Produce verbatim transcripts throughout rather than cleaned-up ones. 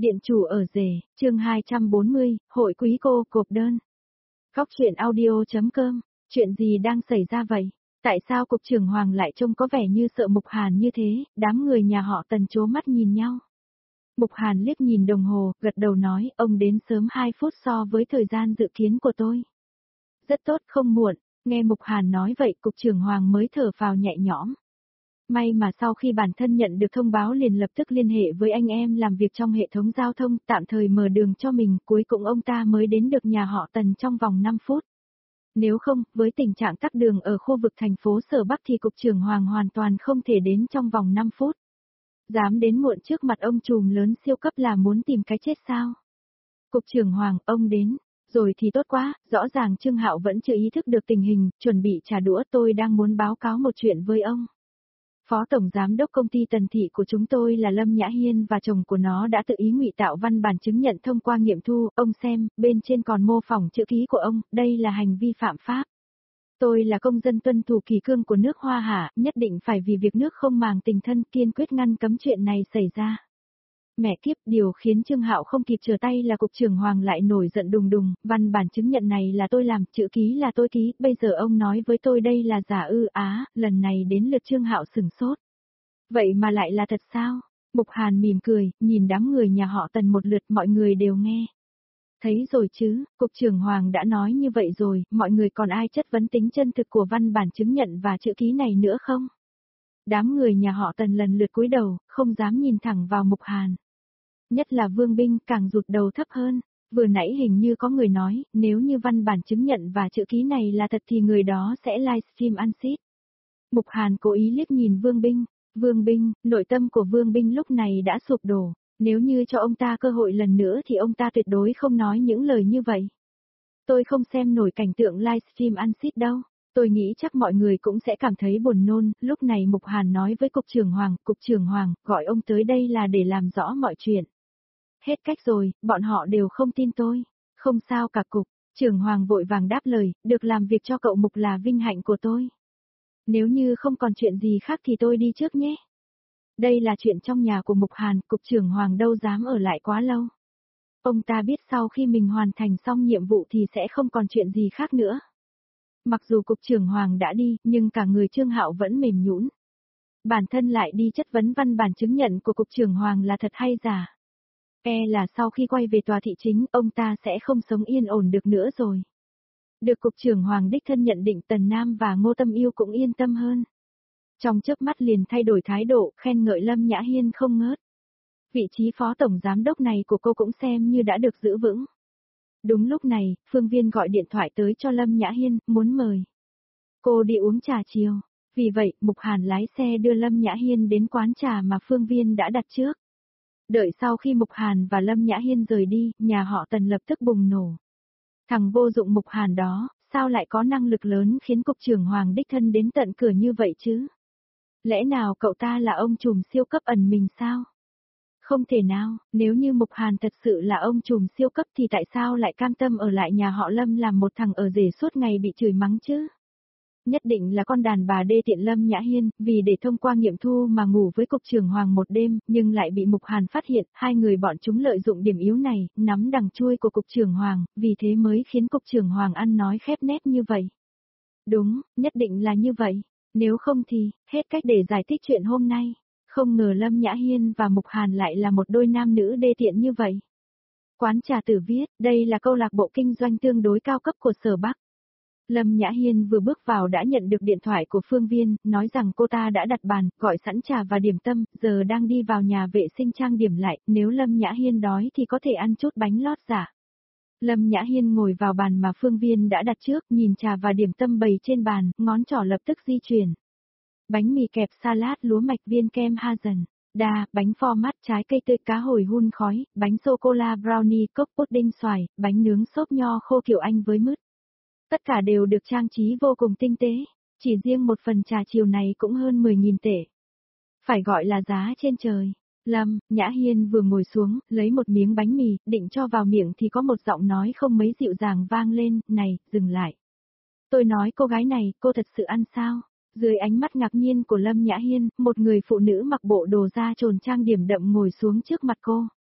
Điện chủ ở rể, chương hai trăm bốn mươi, hội quý cô, cộp đơn. Góc truyện audio chấm com, chuyện gì đang xảy ra vậy? Tại sao cục trưởng Hoàng lại trông có vẻ như sợ Mục Hàn như thế, đám người nhà họ Tần trố mắt nhìn nhau. Mục Hàn liếc nhìn đồng hồ, gật đầu nói, ông đến sớm hai phút so với thời gian dự kiến của tôi. Rất tốt, không muộn, nghe Mục Hàn nói vậy cục trưởng Hoàng mới thở phào nhẹ nhõm. May mà sau khi bản thân nhận được thông báo liền lập tức liên hệ với anh em làm việc trong hệ thống giao thông, tạm thời mở đường cho mình, cuối cùng ông ta mới đến được nhà họ Tần trong vòng năm phút. Nếu không, với tình trạng tắc đường ở khu vực thành phố Sở Bắc thì cục trưởng Hoàng hoàn toàn không thể đến trong vòng năm phút. Dám đến muộn trước mặt ông trùm lớn siêu cấp là muốn tìm cái chết sao? Cục trưởng Hoàng, ông đến. Rồi thì tốt quá, rõ ràng Trương Hạo vẫn chưa ý thức được tình hình, chuẩn bị trả đũa, tôi đang muốn báo cáo một chuyện với ông. Phó Tổng Giám đốc công ty Tần Thị của chúng tôi là Lâm Nhã Hiên và chồng của nó đã tự ý ngụy tạo văn bản chứng nhận thông qua nghiệm thu, ông xem, bên trên còn mô phỏng chữ ký của ông, đây là hành vi phạm pháp. Tôi là công dân tuân thủ kỷ cương của nước Hoa Hạ, nhất định phải vì việc nước không màng tình thân kiên quyết ngăn cấm chuyện này xảy ra. Mẹ kiếp, điều khiến Trương Hạo không kịp trở tay là cục trưởng Hoàng lại nổi giận đùng đùng, văn bản chứng nhận này là tôi làm, chữ ký là tôi ký, bây giờ ông nói với tôi đây là giả ư á, lần này đến lượt Trương Hạo sửng sốt. Vậy mà lại là thật sao? Mục Hàn mỉm cười, nhìn đám người nhà họ Tần một lượt mọi người đều nghe. Thấy rồi chứ, cục trưởng Hoàng đã nói như vậy rồi, mọi người còn ai chất vấn tính chân thực của văn bản chứng nhận và chữ ký này nữa không? Đám người nhà họ Tần lần lượt cúi đầu, không dám nhìn thẳng vào Mục Hàn. Nhất là Vương Binh càng rụt đầu thấp hơn, vừa nãy hình như có người nói, nếu như văn bản chứng nhận và chữ ký này là thật thì người đó sẽ livestream ăn xít. Mục Hàn cố ý liếc nhìn Vương Binh, Vương Binh, nội tâm của Vương Binh lúc này đã sụp đổ, nếu như cho ông ta cơ hội lần nữa thì ông ta tuyệt đối không nói những lời như vậy. Tôi không xem nổi cảnh tượng livestream ăn xít đâu. Tôi nghĩ chắc mọi người cũng sẽ cảm thấy buồn nôn, lúc này Mục Hàn nói với Cục trưởng Hoàng, Cục trưởng Hoàng, gọi ông tới đây là để làm rõ mọi chuyện. Hết cách rồi, bọn họ đều không tin tôi. Không sao cả Cục, trưởng Hoàng vội vàng đáp lời, được làm việc cho cậu Mục là vinh hạnh của tôi. Nếu như không còn chuyện gì khác thì tôi đi trước nhé. Đây là chuyện trong nhà của Mục Hàn, Cục trưởng Hoàng đâu dám ở lại quá lâu. Ông ta biết sau khi mình hoàn thành xong nhiệm vụ thì sẽ không còn chuyện gì khác nữa. Mặc dù cục trưởng Hoàng đã đi, nhưng cả người Trương Hạo vẫn mềm nhũn. Bản thân lại đi chất vấn văn bản chứng nhận của cục trưởng Hoàng là thật hay giả. E là sau khi quay về tòa thị chính, ông ta sẽ không sống yên ổn được nữa rồi. Được cục trưởng Hoàng đích thân nhận định, Tần Nam và Ngô Tâm Yêu cũng yên tâm hơn. Trong chớp mắt liền thay đổi thái độ, khen ngợi Lâm Nhã Hiên không ngớt. Vị trí phó tổng giám đốc này của cô cũng xem như đã được giữ vững. Đúng lúc này, Phương Viên gọi điện thoại tới cho Lâm Nhã Hiên, muốn mời cô đi uống trà chiều. Vì vậy, Mục Hàn lái xe đưa Lâm Nhã Hiên đến quán trà mà Phương Viên đã đặt trước. Đợi sau khi Mục Hàn và Lâm Nhã Hiên rời đi, nhà họ Tần lập tức bùng nổ. Thằng vô dụng Mục Hàn đó, sao lại có năng lực lớn khiến cục trưởng Hoàng đích thân đến tận cửa như vậy chứ? Lẽ nào cậu ta là ông trùm siêu cấp ẩn mình sao? Không thể nào, nếu như Mục Hàn thật sự là ông trùm siêu cấp thì tại sao lại cam tâm ở lại nhà họ Lâm làm một thằng ở rể suốt ngày bị chửi mắng chứ? Nhất định là con đàn bà đê tiện Lâm Nhã Hiên, vì để thông qua nghiệm thu mà ngủ với cục trưởng Hoàng một đêm, nhưng lại bị Mục Hàn phát hiện, hai người bọn chúng lợi dụng điểm yếu này, nắm đằng chui của cục trưởng Hoàng, vì thế mới khiến cục trưởng Hoàng ăn nói khép nép như vậy. Đúng, nhất định là như vậy, nếu không thì, hết cách để giải thích chuyện hôm nay. Không ngờ Lâm Nhã Hiên và Mục Hàn lại là một đôi nam nữ đê tiện như vậy. Quán trà Tử viết, đây là câu lạc bộ kinh doanh tương đối cao cấp của Sở Bắc. Lâm Nhã Hiên vừa bước vào đã nhận được điện thoại của Phương Viên, nói rằng cô ta đã đặt bàn, gọi sẵn trà và điểm tâm, giờ đang đi vào nhà vệ sinh trang điểm lại, nếu Lâm Nhã Hiên đói thì có thể ăn chút bánh lót giả. Lâm Nhã Hiên ngồi vào bàn mà Phương Viên đã đặt trước, nhìn trà và điểm tâm bày trên bàn, ngón trỏ lập tức di chuyển. Bánh mì kẹp salad lúa mạch viên kem Hazen, đa, bánh format trái cây tươi cá hồi hun khói, bánh sô-cô-la brownie cốc pudding xoài, bánh nướng xốp nho khô kiểu Anh với mứt. Tất cả đều được trang trí vô cùng tinh tế, chỉ riêng một phần trà chiều này cũng hơn mười nghìn tệ. Phải gọi là giá trên trời. Lâm Nhã Hiên vừa ngồi xuống, lấy một miếng bánh mì, định cho vào miệng thì có một giọng nói không mấy dịu dàng vang lên, này, dừng lại. Tôi nói cô gái này, cô thật sự ăn sao? Dưới ánh mắt ngạc nhiên của Lâm Nhã Hiên, một người phụ nữ mặc bộ đồ da trồn trang điểm đậm ngồi xuống trước mặt cô.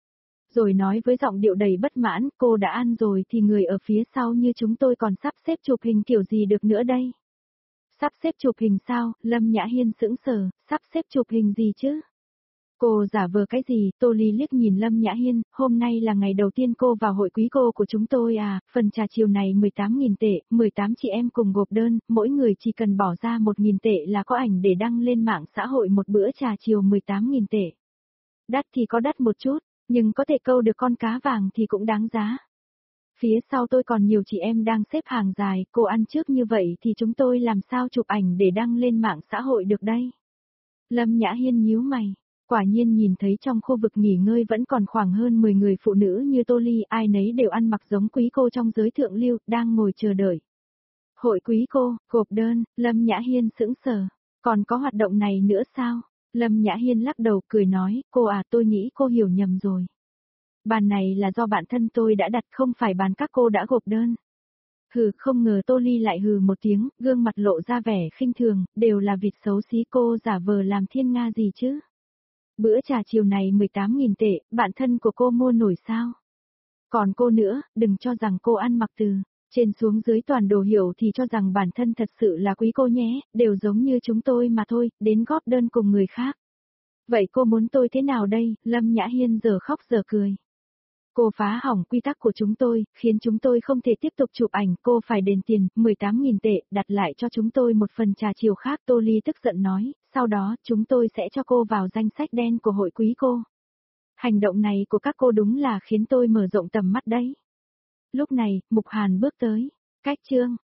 Rồi nói với giọng điệu đầy bất mãn, cô đã ăn rồi thì người ở phía sau như chúng tôi còn sắp xếp chụp hình kiểu gì được nữa đây. Sắp xếp chụp hình sao, Lâm Nhã Hiên sững sờ, sắp xếp chụp hình gì chứ? Cô giả vờ cái gì, Tô Ly liếc nhìn Lâm Nhã Hiên, hôm nay là ngày đầu tiên cô vào hội quý cô của chúng tôi à, phần trà chiều này mười tám nghìn tệ, mười tám chị em cùng gộp đơn, mỗi người chỉ cần bỏ ra một nghìn tệ là có ảnh để đăng lên mạng xã hội một bữa trà chiều mười tám nghìn tệ. Đắt thì có đắt một chút, nhưng có thể câu được con cá vàng thì cũng đáng giá. Phía sau tôi còn nhiều chị em đang xếp hàng dài, cô ăn trước như vậy thì chúng tôi làm sao chụp ảnh để đăng lên mạng xã hội được đây? Lâm Nhã Hiên nhíu mày. Quả nhiên nhìn thấy trong khu vực nghỉ ngơi vẫn còn khoảng hơn mười người phụ nữ như Tô Ly, ai nấy đều ăn mặc giống quý cô trong giới thượng lưu, đang ngồi chờ đợi. Hội quý cô, gộp đơn, Lâm Nhã Hiên sững sờ. Còn có hoạt động này nữa sao? Lâm Nhã Hiên lắc đầu cười nói, cô à tôi nghĩ cô hiểu nhầm rồi. Bàn này là do bạn thân tôi đã đặt không phải bàn các cô đã gộp đơn. Hừ, không ngờ Tô Ly lại hừ một tiếng, gương mặt lộ ra vẻ khinh thường, đều là vịt xấu xí cô giả vờ làm thiên nga gì chứ. Bữa trà chiều này mười tám nghìn tệ, bạn thân của cô mua nổi sao? Còn cô nữa, đừng cho rằng cô ăn mặc từ trên xuống dưới toàn đồ hiểu thì cho rằng bản thân thật sự là quý cô nhé, đều giống như chúng tôi mà thôi, đến góp đơn cùng người khác. Vậy cô muốn tôi thế nào đây? Lâm Nhã Hiên giờ khóc giờ cười. Cô phá hỏng quy tắc của chúng tôi, khiến chúng tôi không thể tiếp tục chụp ảnh, cô phải đền tiền, mười tám nghìn tệ, đặt lại cho chúng tôi một phần trà chiều khác. Tô Ly tức giận nói, sau đó, chúng tôi sẽ cho cô vào danh sách đen của hội quý cô. Hành động này của các cô đúng là khiến tôi mở rộng tầm mắt đấy. Lúc này, Mục Hàn bước tới. Cách chương,